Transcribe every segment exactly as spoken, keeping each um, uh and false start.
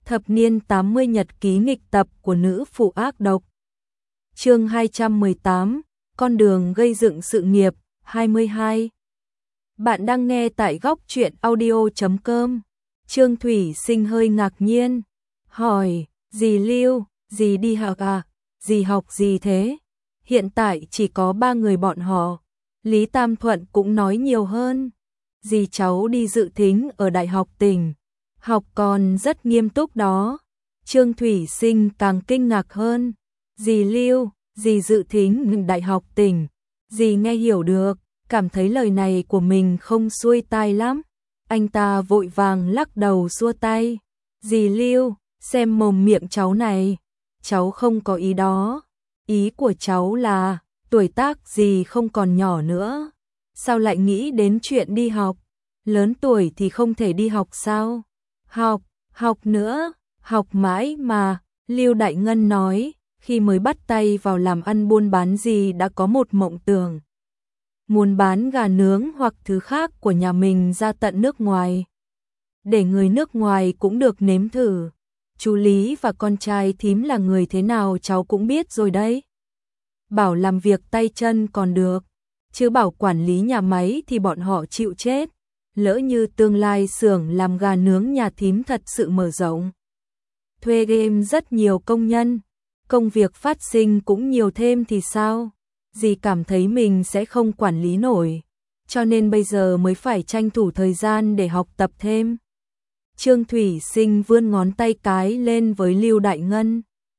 Thập niên tám mươi nhật ký nghịch tập của nữ phụ ác độc. Chương hai trăm mười tám, con đường gây dựng sự nghiệp, hai mươi hai. Bạn đang nghe tại góc truyện audio chấm com. Trương Thủy Sinh hơi ngạc nhiên, hỏi, dì Lưu, dì đi học à, dì học gì thế? Hiện tại chỉ có ba người bọn họ. Lý Tam Thuận cũng nói nhiều hơn. Dì cháu đi dự thính ở Đại học tỉnh. Học còn rất nghiêm túc đó. Trương Thủy Sinh càng kinh ngạc hơn. Dì Lưu, dì dự thính Đại học tỉnh. Dì nghe hiểu được, cảm thấy lời này của mình không xuôi tai lắm. Anh ta vội vàng lắc đầu xua tay. Dì Lưu, xem mồm miệng cháu này. Cháu không có ý đó. Ý của cháu là, tuổi tác dì không còn nhỏ nữa. Sao lại nghĩ đến chuyện đi học? Lớn tuổi thì không thể đi học sao? Học, học nữa, học mãi mà, Lưu Đại Ngân nói, khi mới bắt tay vào làm ăn buôn bán gì đã có một mộng tưởng. Muốn bán gà nướng hoặc thứ khác của nhà mình ra tận nước ngoài. Để người nước ngoài cũng được nếm thử. Chú Lý và con trai thím là người thế nào cháu cũng biết rồi đấy. Bảo làm việc tay chân còn được, chứ bảo quản lý nhà máy thì bọn họ chịu chết. Lỡ như tương lai xưởng làm gà nướng nhà thím thật sự mở rộng. Thuê game rất nhiều công nhân, công việc phát sinh cũng nhiều thêm thì sao? Dì cảm thấy mình sẽ không quản lý nổi, cho nên bây giờ mới phải tranh thủ thời gian để học tập thêm. Trương Thủy Sinh vươn ngón tay cái lên với Lưu Đại Ngân.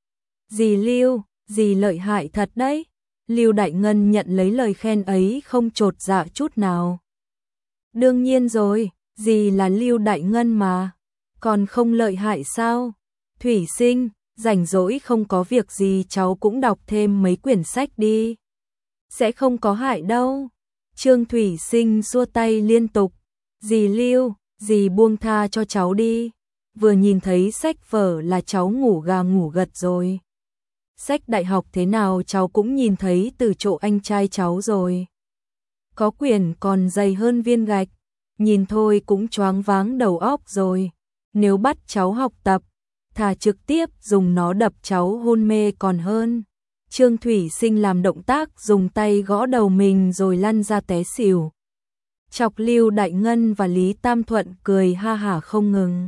Dì Lưu, dì lợi hại thật đấy. Lưu Đại Ngân nhận lấy lời khen ấy không chột dạ chút nào. Đương nhiên rồi, dì là Lưu Đại Ngân mà, còn không lợi hại sao? Thủy Sinh, rảnh rỗi không có việc gì cháu cũng đọc thêm mấy quyển sách đi. Sẽ không có hại đâu. Trương Thủy Sinh xua tay liên tục. Dì Lưu, dì buông tha cho cháu đi. Vừa nhìn thấy sách vở là cháu ngủ gà ngủ gật rồi. Sách đại học thế nào cháu cũng nhìn thấy từ chỗ anh trai cháu rồi. Có quyển còn dày hơn viên gạch, nhìn thôi cũng choáng váng đầu óc rồi. Nếu bắt cháu học tập, thà trực tiếp dùng nó đập cháu hôn mê còn hơn. Trương Thủy Sinh làm động tác dùng tay gõ đầu mình rồi lăn ra té xỉu. Chọc Lưu Đại Ngân và Lý Tam Thuận cười ha hả không ngừng.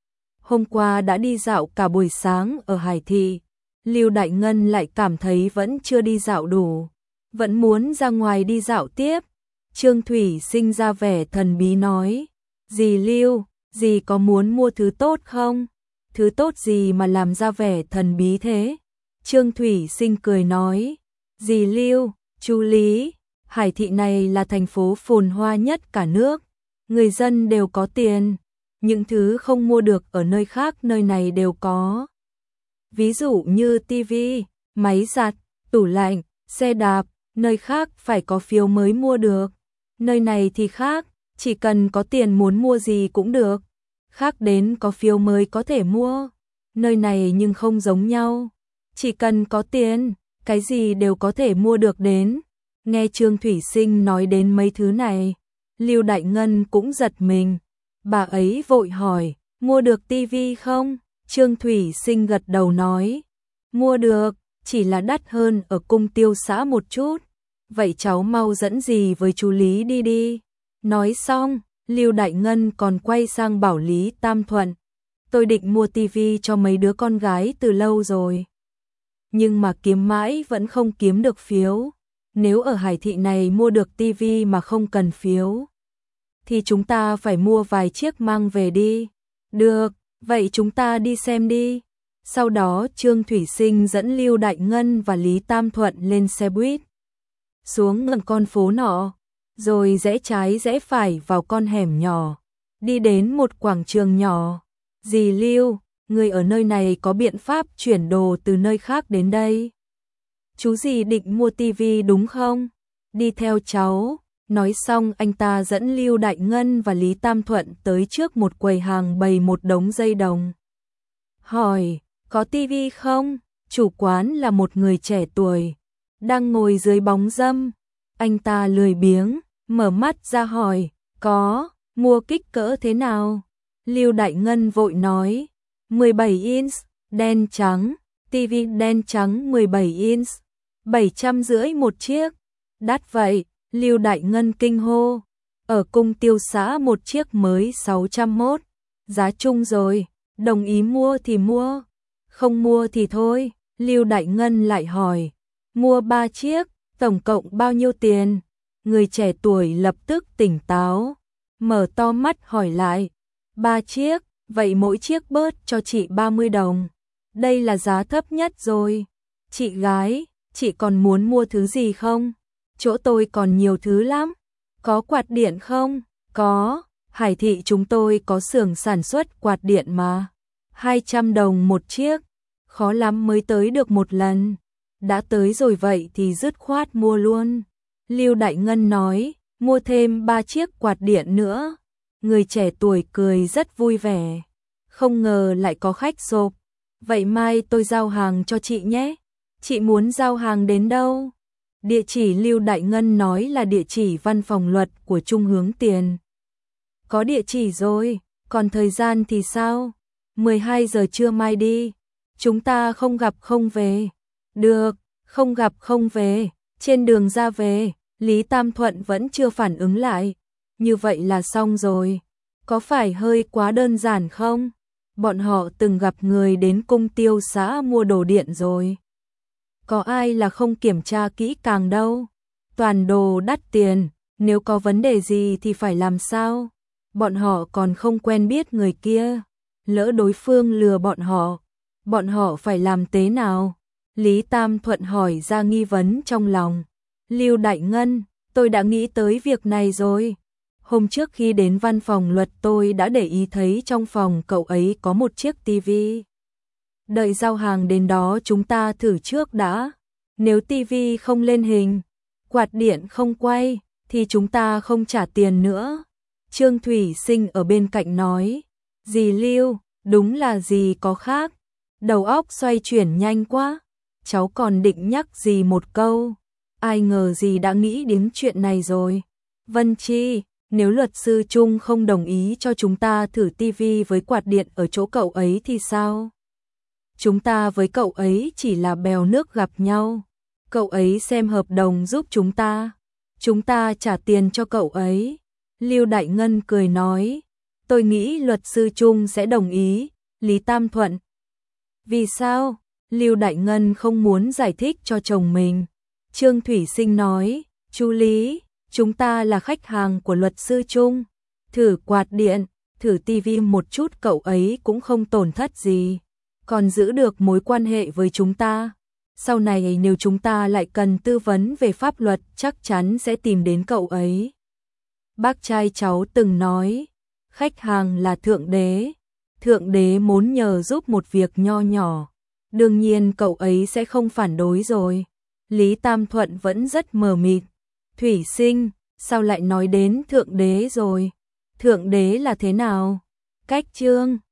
Hôm qua đã đi dạo cả buổi sáng ở Hải Thị, Lưu Đại Ngân lại cảm thấy vẫn chưa đi dạo đủ, vẫn muốn ra ngoài đi dạo tiếp. Trương Thủy Sinh ra vẻ thần bí nói, dì Lưu, dì có muốn mua thứ tốt không? Thứ tốt gì mà làm ra vẻ thần bí thế? Trương Thủy Sinh cười nói, dì Lưu, chú Lý, Hải Thị này là thành phố phồn hoa nhất cả nước, người dân đều có tiền, những thứ không mua được ở nơi khác nơi này đều có. Ví dụ như tivi, máy giặt, tủ lạnh, xe đạp, nơi khác phải có phiếu mới mua được. Nơi này thì khác, chỉ cần có tiền muốn mua gì cũng được. Khác đến có phiếu mới có thể mua. Nơi này nhưng không giống nhau. Chỉ cần có tiền, cái gì đều có thể mua được đến. Nghe Trương Thủy Sinh nói đến mấy thứ này, Lưu Đại Ngân cũng giật mình. Bà ấy vội hỏi, mua được tivi không? Trương Thủy Sinh gật đầu nói, mua được, chỉ là đắt hơn ở cung tiêu xã một chút. Vậy cháu mau dẫn dì với chú Lý đi đi. Nói xong, Lưu Đại Ngân còn quay sang bảo Lý Tam Thuận, tôi định mua tivi cho mấy đứa con gái từ lâu rồi. Nhưng mà kiếm mãi vẫn không kiếm được phiếu. Nếu ở Hải Thị này mua được tivi mà không cần phiếu, thì chúng ta phải mua vài chiếc mang về đi. Được, vậy chúng ta đi xem đi. Sau đó Trương Thủy Sinh dẫn Lưu Đại Ngân và Lý Tam Thuận lên xe buýt, xuống ngầm con phố nọ, rồi rẽ trái rẽ phải vào con hẻm nhỏ, đi đến một quảng trường nhỏ. Dì Lưu, người ở nơi này có biện pháp chuyển đồ từ nơi khác đến đây. Chú dì định mua tivi đúng không? Đi theo cháu. Nói xong anh ta dẫn Lưu Đại Ngân và Lý Tam Thuận tới trước một quầy hàng bày một đống dây đồng. Hỏi, có tivi không? Chủ quán là một người trẻ tuổi, đang ngồi dưới bóng râm. Anh ta lười biếng, mở mắt ra hỏi, có, mua kích cỡ thế nào? Lưu Đại Ngân vội nói, mười bảy inch, đen trắng, tivi đen trắng mười bảy inch, bảy trăm rưỡi một chiếc. Đắt vậy, Lưu Đại Ngân kinh hô. Ở cung tiêu xã một chiếc mới sáu trăm mốt, giá chung rồi, đồng ý mua thì mua, không mua thì thôi. Lưu Đại Ngân lại hỏi, mua ba chiếc, tổng cộng bao nhiêu tiền? Người trẻ tuổi lập tức tỉnh táo, mở to mắt hỏi lại, ba chiếc, vậy mỗi chiếc bớt cho chị ba mươi đồng. Đây là giá thấp nhất rồi. Chị gái, chị còn muốn mua thứ gì không? Chỗ tôi còn nhiều thứ lắm. Có quạt điện không? Có, Hải thị chúng tôi có xưởng sản xuất quạt điện mà. hai trăm đồng một chiếc, khó lắm mới tới được một lần. Đã tới rồi vậy thì dứt khoát mua luôn. Lưu Đại Ngân nói, mua thêm ba chiếc quạt điện nữa. Người trẻ tuổi cười rất vui vẻ. Không ngờ lại có khách sộp. Vậy mai tôi giao hàng cho chị nhé. Chị muốn giao hàng đến đâu? Địa chỉ Lưu Đại Ngân nói là địa chỉ văn phòng luật của Trung Hướng Tiền. Có địa chỉ rồi, còn thời gian thì sao? mười hai giờ trưa mai đi. Chúng ta không gặp không về. Được, không gặp không về. Trên đường ra về, Lý Tam Thuận vẫn chưa phản ứng lại. Như vậy là xong rồi. Có phải hơi quá đơn giản không? Bọn họ từng gặp người đến cung tiêu xã mua đồ điện rồi. Có ai là không kiểm tra kỹ càng đâu. Toàn đồ đắt tiền, nếu có vấn đề gì thì phải làm sao? Bọn họ còn không quen biết người kia. Lỡ đối phương lừa bọn họ, bọn họ phải làm thế nào? Lý Tam Thuận hỏi ra nghi vấn trong lòng. Lưu Đại Ngân, tôi đã nghĩ tới việc này rồi. Hôm trước khi đến văn phòng luật tôi đã để ý thấy trong phòng cậu ấy có một chiếc tivi. Đợi giao hàng đến đó chúng ta thử trước đã. Nếu tivi không lên hình, quạt điện không quay, thì chúng ta không trả tiền nữa. Trương Thủy Sinh ở bên cạnh nói. Dì Lưu, đúng là dì có khác. Đầu óc xoay chuyển nhanh quá. Cháu còn định nhắc dì một câu. Ai ngờ dì đã nghĩ đến chuyện này rồi. Vân Chi, nếu luật sư Trung không đồng ý cho chúng ta thử tivi với quạt điện ở chỗ cậu ấy thì sao? Chúng ta với cậu ấy chỉ là bèo nước gặp nhau. Cậu ấy xem hợp đồng giúp chúng ta. Chúng ta trả tiền cho cậu ấy. Lưu Đại Ngân cười nói. Tôi nghĩ luật sư Trung sẽ đồng ý. Lý Tam Thuận. Vì sao? Lưu Đại Ngân không muốn giải thích cho chồng mình. Trương Thủy Sinh nói. Chú Lý, chúng ta là khách hàng của luật sư Trung. Thử quạt điện, thử tivi một chút cậu ấy cũng không tổn thất gì. Còn giữ được mối quan hệ với chúng ta. Sau này nếu chúng ta lại cần tư vấn về pháp luật chắc chắn sẽ tìm đến cậu ấy. Bác trai cháu từng nói, khách hàng là Thượng Đế. Thượng Đế muốn nhờ giúp một việc nho nhỏ. Đương nhiên cậu ấy sẽ không phản đối rồi. Lý Tam Thuận vẫn rất mờ mịt. Thủy Sinh, sao lại nói đến Thượng Đế rồi? Thượng Đế là thế nào? Cách chương